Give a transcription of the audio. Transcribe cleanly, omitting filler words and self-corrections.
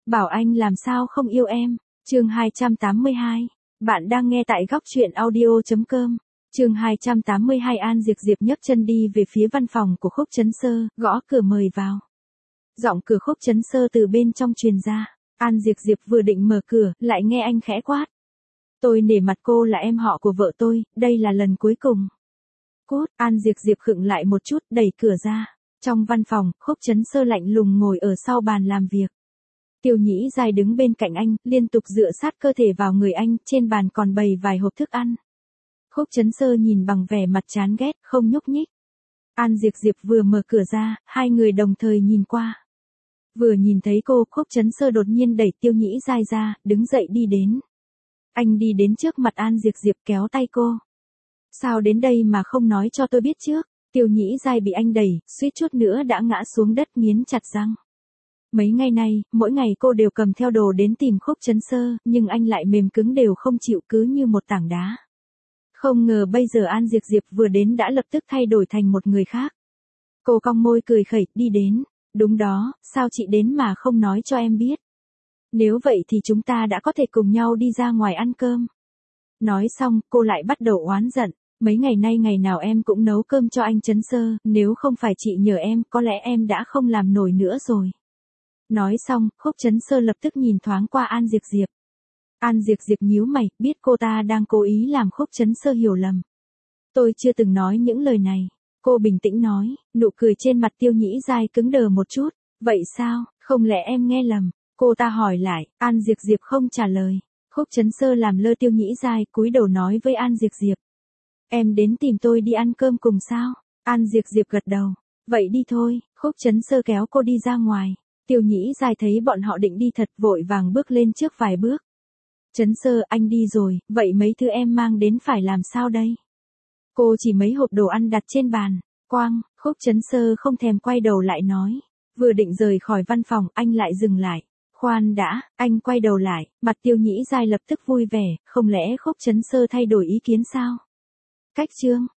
Bảo anh làm sao không yêu em. Chương 282. Bạn đang nghe tại góc truyện audio.com. Chương 282. An Diệp Diệp nhấc chân đi về phía văn phòng của Khúc Chấn Sơ, gõ cửa mời vào. Giọng cửa Khúc Chấn Sơ từ bên trong truyền ra. An Diệp Diệp vừa định mở cửa, lại nghe anh khẽ quát. Tôi nể mặt cô là em họ của vợ tôi, đây là lần cuối cùng. Cút. An Diệp Diệp khựng lại một chút, đẩy cửa ra. Trong văn phòng, Khúc Chấn Sơ lạnh lùng ngồi ở sau bàn làm việc. Tiêu Nhĩ Giai đứng bên cạnh anh, liên tục dựa sát cơ thể vào người anh, trên bàn còn bày vài hộp thức ăn. Khúc Chấn Sơ nhìn bằng vẻ mặt chán ghét, không nhúc nhích. An Diệp Diệp vừa mở cửa ra, hai người đồng thời nhìn qua. Vừa nhìn thấy cô, Khúc Chấn Sơ đột nhiên đẩy Tiêu Nhĩ Giai ra, đứng dậy đi đến. Anh đi đến trước mặt An Diệp Diệp kéo tay cô. Sao đến đây mà không nói cho tôi biết trước? Tiêu Nhĩ Giai bị anh đẩy, suýt chút nữa đã ngã xuống đất nghiến chặt răng. Mấy ngày nay, mỗi ngày cô đều cầm theo đồ đến tìm Khúc Chấn Sơ, nhưng anh lại mềm cứng đều không chịu, cứ như một tảng đá. Không ngờ bây giờ An Diệp Diệp vừa đến đã lập tức thay đổi thành một người khác. Cô cong môi cười khẩy, đi đến. Đúng đó, sao chị đến mà không nói cho em biết? Nếu vậy thì chúng ta đã có thể cùng nhau đi ra ngoài ăn cơm. Nói xong, cô lại bắt đầu oán giận. Mấy ngày nay ngày nào em cũng nấu cơm cho anh Chấn Sơ, nếu không phải chị nhờ em, có lẽ em đã không làm nổi nữa rồi. Nói xong, Khúc Chấn Sơ lập tức nhìn thoáng qua An Diệp Diệp. An Diệp Diệp nhíu mày, biết cô ta đang cố ý làm Khúc Chấn Sơ hiểu lầm. Tôi chưa từng nói những lời này. Cô bình tĩnh nói, nụ cười trên mặt Tiêu Nhĩ Giai cứng đờ một chút. Vậy sao, không lẽ em nghe lầm? Cô ta hỏi lại, An Diệp Diệp không trả lời. Khúc Chấn Sơ làm lơ Tiêu Nhĩ Giai, cúi đầu nói với An Diệp Diệp. Em đến tìm tôi đi ăn cơm cùng sao? An Diệp Diệp gật đầu. Vậy đi thôi. Khúc Chấn Sơ kéo cô đi ra ngoài. Tiêu Nhĩ Giai thấy bọn họ định đi thật vội vàng bước lên trước vài bước. Chấn Sơ, anh đi rồi, vậy mấy thứ em mang đến phải làm sao đây? Cô chỉ mấy hộp đồ ăn đặt trên bàn. Quang. Khúc Chấn Sơ không thèm quay đầu lại nói. Vừa định rời khỏi văn phòng, anh lại dừng lại. Khoan đã, anh quay đầu lại, mặt Tiêu Nhĩ Giai lập tức vui vẻ, không lẽ Khúc Chấn Sơ thay đổi ý kiến sao? Cách chương.